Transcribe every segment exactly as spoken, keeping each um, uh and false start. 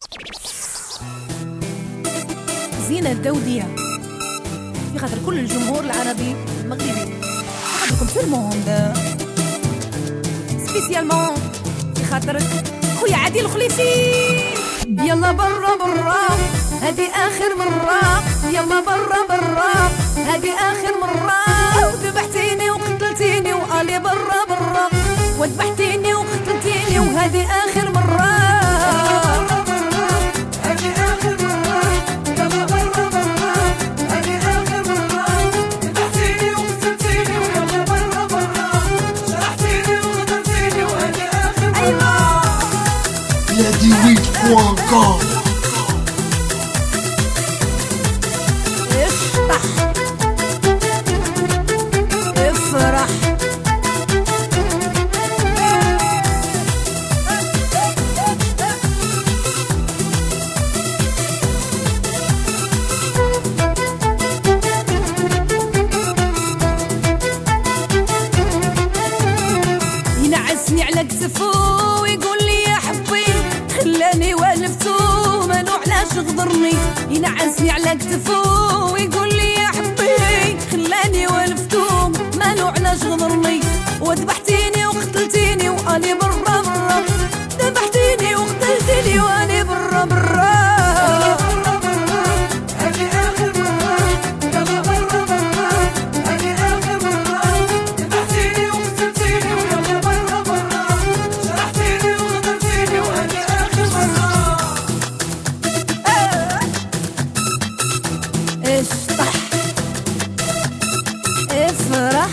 زينة الدودية في خاطر كل الجمهور العربي المغربي، في خاطركم في الموند، سبيسيالمون في خاطرك خويا عادل الخليفي. يلا برا برا هذه آخر مرة، يلا برا برا هذه آخر مرة، وذبحتيني وقتلتيني وقالي برا برا، وذبحتيني وقتلتيني وهذه آخر مرة. لاديويت بوان كوم. اشطح افرح ينعسني على كتفو ويقول لي يا حبي خلاني والفتو مالو علاش غدرني، ينعسني على كتفو ويقول لي يا حبي خلاني والفتو مالو علاش غدرني، وذبحتيني وقتلتيني وقالي برا برا، ذبحتيني وقتلتيني وقالي برا برا. اشطح افرح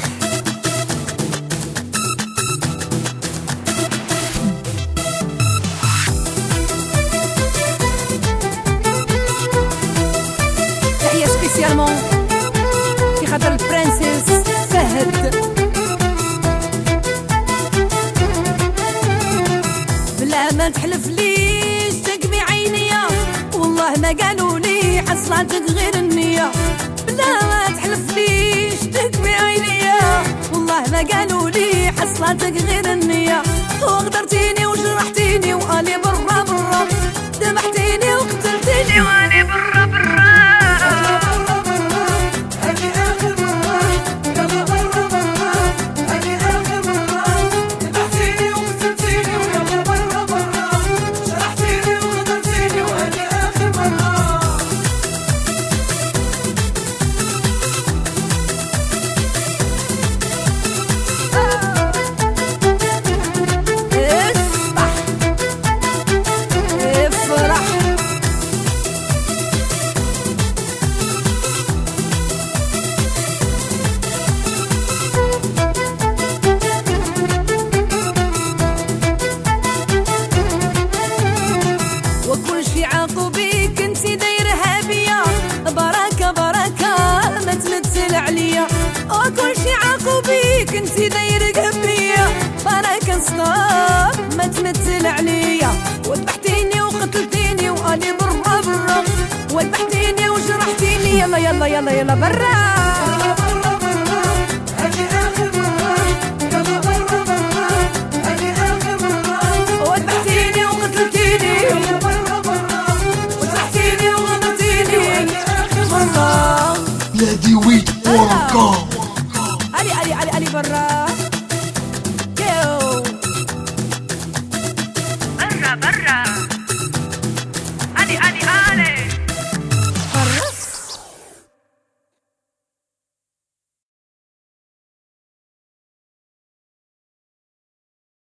تحية سبيسيالمون في خاطر البرنسيس فهد. بلا ما تحلف ليش تقمي عينيا والله ما قالوا لي حصلاتك غير النية، بلا ما تحلف ليش تقمي عينيا والله ما قالوا لي حصلاتك غير النية، وغدرتيني وجرحتيني وقالي برا برا، ذبحتيني وقتلتيني وقالي برا برا. وكل شي عاقبيك انتي دايرها بيا، بركة بركة ما تمثل عليا، وكل شي عاقبيك انتي دايرها بيا، بركة ستوب ما تمثل عليا، وذبحتيني وقتلتيني وقالي برا برا، وذبحتيني وجرحتيني يلا يلا يلا يلا برا. لاديويت بوان كوم. علي علي علي علي برا.